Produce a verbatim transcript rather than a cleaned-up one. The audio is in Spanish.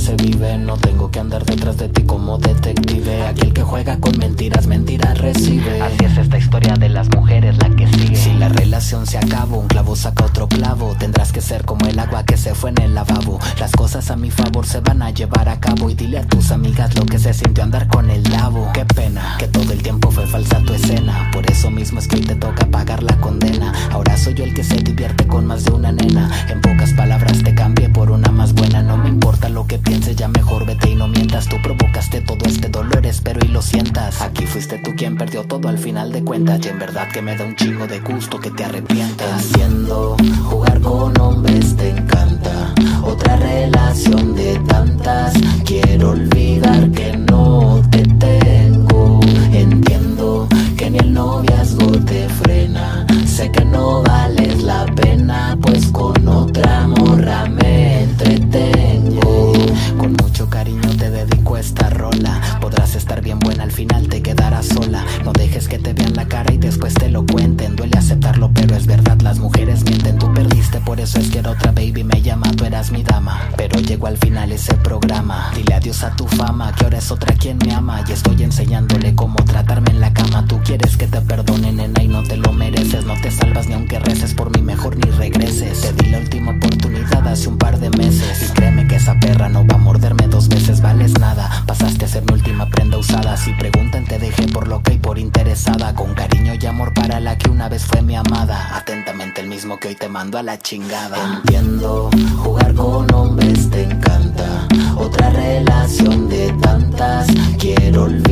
se vive. No tengo que andar detrás de ti como detective. Aquel que juega con mentiras, mentiras recibe. Así es esta historia de las mujeres, la que sigue. Si la relación se acaba, un clavo saca otro clavo. Tendrás que ser como el agua que se fue en el lavabo. Las cosas a mi favor se van a llevar a cabo. Y dile a tus amigas lo que se sintió andar con el lavo. Qué pena, que todo el tiempo fue falsa tu escena. Por eso mismo es que hoy te toca pagar la condena. Ahora soy yo el que se divierte con más de una nena. En pocas palabras te cambié por una más buena. No me importa lo que pienses, ya mejor vete y no mientas. Tú provocaste todo este dolor, espero y lo sientas. Aquí fuiste tú quien perdió todo al final de cuentas. Y en verdad que me da un chingo de gusto que te arrepientas. Entiendo, jugar con hombres te encanta. Otra relación de tantas. Quiero olvidar que no te tengo. Entiendo que ni el noviazgo te frena. Sé que no vales la pena, pues con otra morra me entretengo. Con mucho cariño te dedico esta rola. Podrás estar bien buena, al final te quedarás sola. No dejes que te vean la cara y después te lo cuenten. Duele aceptarlo, pero es verdad, las mujeres mienten. Tú perdiste, por eso es que era otra baby me llama. Tú eras mi dama, pero llegó al final ese programa. Dile adiós a tu fama, que ahora es otra quien me ama. Y estoy enseñándole cómo tratarme en la cama. Tú quieres que te perdone, nena, y no te lo mereces. No te salvas ni aunque reces por mí, mejor ni regreses. Te di la última oportunidad hace un par de meses. Y créeme que esa perra no va a morderme dos veces. Vales nada, pasaste a ser mi última prenda usada. Si preguntan te dejé por loca y por interesada. Con cariño y amor para la que una vez fue mi amada. Atentamente el mismo que hoy te mando a la chingada. Entiendo, jugar con hombres te encanta. Otra relación de tantas. Quiero olvidar